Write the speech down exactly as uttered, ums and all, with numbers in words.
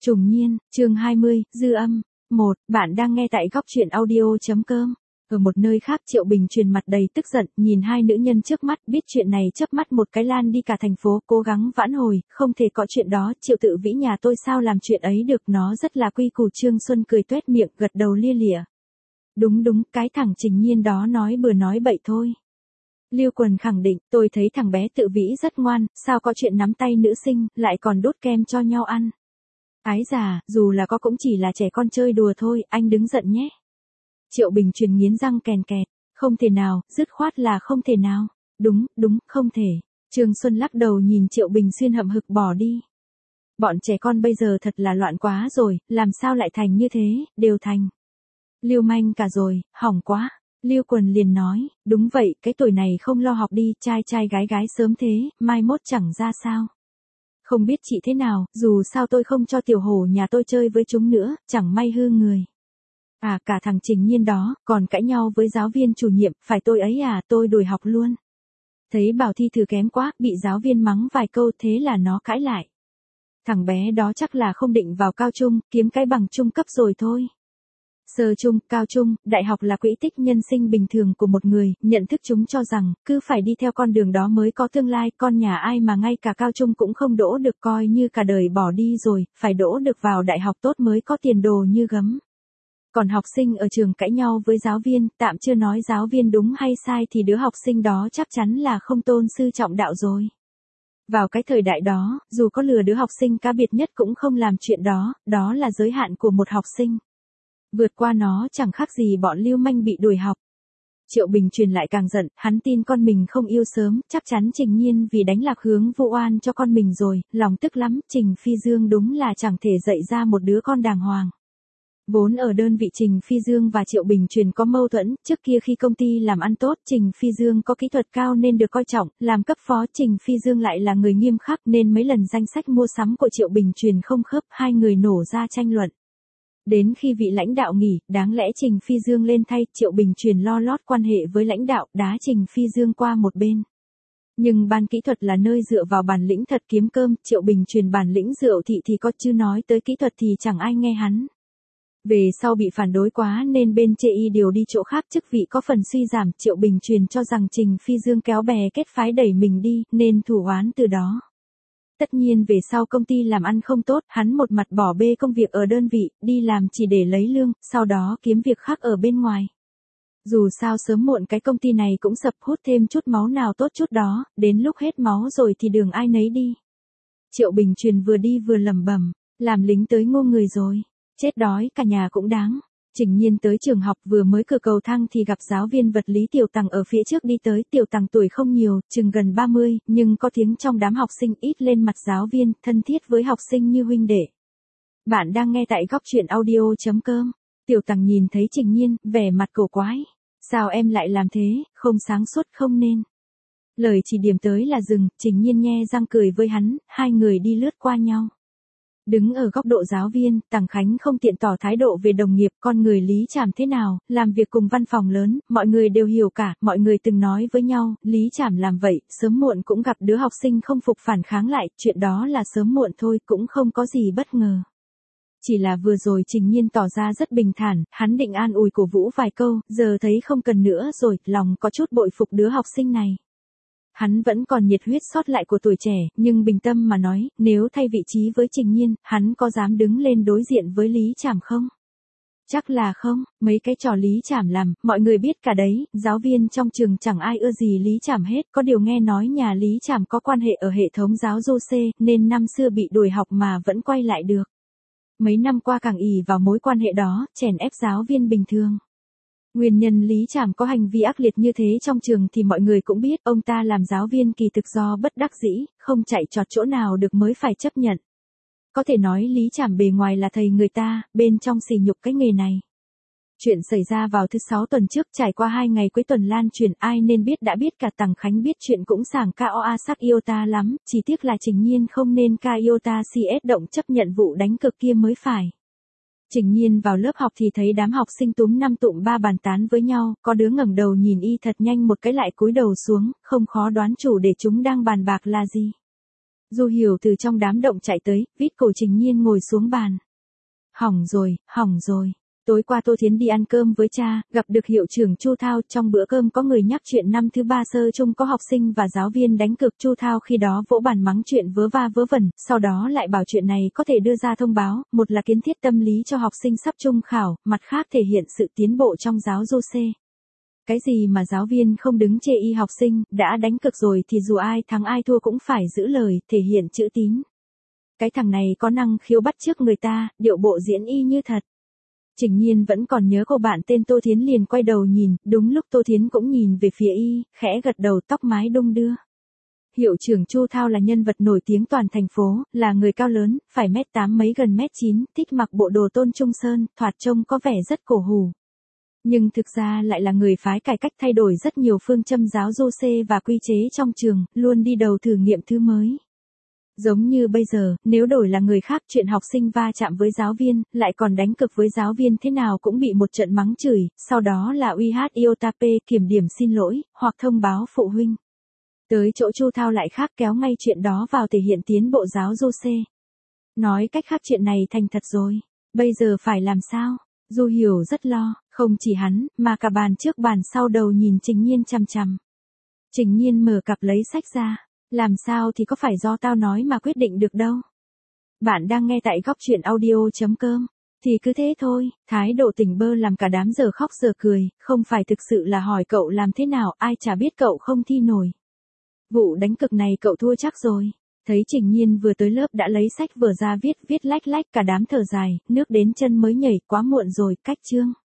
Trùng Niên, chương hai mươi, dư âm. một. Bạn đang nghe tại góc truyện audio.com. Ở một nơi khác Triệu Bình truyền mặt đầy tức giận, nhìn hai nữ nhân trước mắt, biết chuyện này chớp mắt một cái lan đi cả thành phố, cố gắng vãn hồi, không thể có chuyện đó, Triệu Tự Vĩ nhà tôi sao làm chuyện ấy được, nó rất là quy củ. Trương Xuân cười tuét miệng, gật đầu lia lịa. Đúng đúng, cái thằng Trình Nhiên đó nói bừa nói bậy thôi. Lưu Quần khẳng định, tôi thấy thằng bé Tự Vĩ rất ngoan, sao có chuyện nắm tay nữ sinh, lại còn đốt kem cho nhau ăn. Ái già, dù là có cũng chỉ là trẻ con chơi đùa thôi, anh đứng giận nhé. Triệu Bình truyền nghiến răng kèn kẹt, không thể nào, dứt khoát là không thể nào. Đúng, đúng, không thể. Trương Xuân lắc đầu nhìn Triệu Bình Xuyên hậm hực bỏ đi. Bọn trẻ con bây giờ thật là loạn quá rồi, làm sao lại thành như thế, đều thành. Lưu manh cả rồi, hỏng quá. Lưu Quần liền nói, đúng vậy, cái tuổi này không lo học đi, trai trai gái gái sớm thế, mai mốt chẳng ra sao. Không biết chị thế nào, dù sao tôi không cho tiểu hổ nhà tôi chơi với chúng nữa, chẳng may hư người. À, cả thằng Trình Nhiên đó, còn cãi nhau với giáo viên chủ nhiệm, phải tôi ấy à, tôi đuổi học luôn. Thấy bảo thi thử kém quá, bị giáo viên mắng vài câu, thế là nó cãi lại. Thằng bé đó chắc là không định vào cao trung, kiếm cái bằng trung cấp rồi thôi. Sơ trung, cao trung, đại học là quỹ tích nhân sinh bình thường của một người, nhận thức chúng cho rằng, cứ phải đi theo con đường đó mới có tương lai, con nhà ai mà ngay cả cao trung cũng không đỗ được coi như cả đời bỏ đi rồi, phải đỗ được vào đại học tốt mới có tiền đồ như gấm. Còn học sinh ở trường cãi nhau với giáo viên, tạm chưa nói giáo viên đúng hay sai thì đứa học sinh đó chắc chắn là không tôn sư trọng đạo rồi. Vào cái thời đại đó, dù có lừa đứa học sinh cá biệt nhất cũng không làm chuyện đó, đó là giới hạn của một học sinh. Vượt qua nó chẳng khác gì bọn lưu manh bị đuổi học. Triệu Bình truyền lại càng giận, hắn tin con mình không yêu sớm, chắc chắn Trình Nhiên vì đánh lạc hướng vu oan cho con mình rồi, lòng tức lắm, Trình Phi Dương đúng là chẳng thể dạy ra một đứa con đàng hoàng. Vốn ở đơn vị Trình Phi Dương và Triệu Bình truyền có mâu thuẫn, trước kia khi công ty làm ăn tốt, Trình Phi Dương có kỹ thuật cao nên được coi trọng, làm cấp phó Trình Phi Dương lại là người nghiêm khắc nên mấy lần danh sách mua sắm của Triệu Bình truyền không khớp, hai người nổ ra tranh luận. Đến khi vị lãnh đạo nghỉ, đáng lẽ Trình Phi Dương lên thay, Triệu Bình truyền lo lót quan hệ với lãnh đạo, đá Trình Phi Dương qua một bên. Nhưng ban kỹ thuật là nơi dựa vào bản lĩnh thật kiếm cơm, Triệu Bình truyền bản lĩnh rượu thị thì có, chứ nói tới kỹ thuật thì chẳng ai nghe hắn. Về sau bị phản đối quá nên bên chê y điều đi chỗ khác, chức vị có phần suy giảm, Triệu Bình truyền cho rằng Trình Phi Dương kéo bè kết phái đẩy mình đi, nên thủ oán từ đó. Tất nhiên về sau công ty làm ăn không tốt, hắn một mặt bỏ bê công việc ở đơn vị, đi làm chỉ để lấy lương, sau đó kiếm việc khác ở bên ngoài. Dù sao sớm muộn cái công ty này cũng sập, hút thêm chút máu nào tốt chút đó, đến lúc hết máu rồi thì đường ai nấy đi. Triệu Bình truyền vừa đi vừa lẩm bẩm, làm lính tới ngô người rồi, chết đói cả nhà cũng đáng. Trình Nhiên tới trường học vừa mới cử cầu thang thì gặp giáo viên vật lý Tiểu Tằng ở phía trước đi tới, Tiểu Tằng tuổi không nhiều, chừng gần ba mươi, nhưng có tiếng trong đám học sinh ít lên mặt giáo viên, thân thiết với học sinh như huynh đệ. Bạn đang nghe tại góc truyện audio.com. Tiểu Tằng nhìn thấy Trình Nhiên, vẻ mặt cổ quái. Sao em lại làm thế, không sáng suốt không nên. Lời chỉ điểm tới là dừng, Trình Nhiên nhe răng cười với hắn, hai người đi lướt qua nhau. Đứng ở góc độ giáo viên, Tằng Khánh không tiện tỏ thái độ về đồng nghiệp, con người Lý Trảm thế nào, làm việc cùng văn phòng lớn, mọi người đều hiểu cả, mọi người từng nói với nhau, Lý Trảm làm vậy, sớm muộn cũng gặp đứa học sinh không phục phản kháng lại, chuyện đó là sớm muộn thôi, cũng không có gì bất ngờ. Chỉ là vừa rồi Trình Nhiên tỏ ra rất bình thản, hắn định an ủi cổ vũ vài câu, giờ thấy không cần nữa rồi, lòng có chút bội phục đứa học sinh này. Hắn vẫn còn nhiệt huyết sót lại của tuổi trẻ, nhưng bình tâm mà nói, nếu thay vị trí với Trình Nhiên, hắn có dám đứng lên đối diện với Lý Trảm không? Chắc là không, mấy cái trò Lý Trảm làm, mọi người biết cả đấy, giáo viên trong trường chẳng ai ưa gì Lý Trảm hết, có điều nghe nói nhà Lý Trảm có quan hệ ở hệ thống giáo dục C, nên năm xưa bị đuổi học mà vẫn quay lại được. Mấy năm qua càng ỷ vào mối quan hệ đó, chèn ép giáo viên bình thường. Nguyên nhân Lý Trảm có hành vi ác liệt như thế trong trường thì mọi người cũng biết, ông ta làm giáo viên kỳ thực do bất đắc dĩ, không chạy trọt chỗ nào được mới phải chấp nhận. Có thể nói Lý Trảm bề ngoài là thầy người ta, bên trong sỉ nhục cái nghề này. Chuyện xảy ra vào thứ sáu tuần trước, trải qua hai ngày cuối tuần lan truyền, ai nên biết đã biết, cả Tằng Khánh biết chuyện cũng sảng ca oa sắc Iota lắm, chỉ tiếc là Trình Nhiên không nên ca Iota xê ét động chấp nhận vụ đánh cực kia mới phải. Trình Nhiên vào lớp học thì thấy đám học sinh túm năm tụm ba bàn tán với nhau, có đứa ngẩng đầu nhìn y thật nhanh một cái lại cúi đầu xuống, không khó đoán chủ để chúng đang bàn bạc là gì. Du Hiểu từ trong đám động chạy tới, vít cổ Trình Nhiên ngồi xuống bàn. Hỏng rồi, hỏng rồi. Tối qua Tô Thiến đi ăn cơm với cha, gặp được hiệu trưởng Chu Thao, trong bữa cơm có người nhắc chuyện năm thứ ba sơ chung có học sinh và giáo viên đánh cược. Chu Thao khi đó vỗ bàn mắng chuyện vớ va vớ vẩn, sau đó lại bảo chuyện này có thể đưa ra thông báo, một là kiến thiết tâm lý cho học sinh sắp trung khảo, mặt khác thể hiện sự tiến bộ trong giáo du C. Cái gì mà giáo viên không đứng chê y học sinh, đã đánh cược rồi thì dù ai thắng ai thua cũng phải giữ lời, thể hiện chữ tín. Cái thằng này có năng khiếu bắt chước người ta, điệu bộ diễn y như thật. Trình Nhiên vẫn còn nhớ cô bạn tên Tô Thiến, liền quay đầu nhìn, đúng lúc Tô Thiến cũng nhìn về phía y, khẽ gật đầu, tóc mái đung đưa. Hiệu trưởng Chu Thao là nhân vật nổi tiếng toàn thành phố, là người cao lớn, phải mét tám mấy gần mét chín, thích mặc bộ đồ tôn trung sơn, thoạt trông có vẻ rất cổ hủ. Nhưng thực ra lại là người phái cải cách, thay đổi rất nhiều phương châm giáo du C và quy chế trong trường, luôn đi đầu thử nghiệm thứ mới. Giống như bây giờ, nếu đổi là người khác, chuyện học sinh va chạm với giáo viên, lại còn đánh cực với giáo viên, thế nào cũng bị một trận mắng chửi, sau đó là uy hát iota p, kiểm điểm xin lỗi, hoặc thông báo phụ huynh. Tới chỗ Chu Thao lại khác, kéo ngay chuyện đó vào thể hiện tiến bộ giáo du C. Nói cách khác, chuyện này thành thật rồi. Bây giờ phải làm sao? Du Hiểu rất lo, không chỉ hắn, mà cả bàn trước bàn sau đầu nhìn Trình Nhiên chằm chằm. Trình Nhiên mở cặp lấy sách ra. Làm sao thì có phải do tao nói mà quyết định được đâu. Bạn đang nghe tại góc truyện audio chấm com. Thì cứ thế thôi, thái độ tỉnh bơ làm cả đám giờ khóc giờ cười, không phải thực sự là hỏi cậu làm thế nào, ai chả biết cậu không thi nổi. Vụ đánh cực này cậu thua chắc rồi. Thấy Trình Nhiên vừa tới lớp đã lấy sách vở ra viết viết lách lách, cả đám thở dài, nước đến chân mới nhảy, quá muộn rồi, cách chương.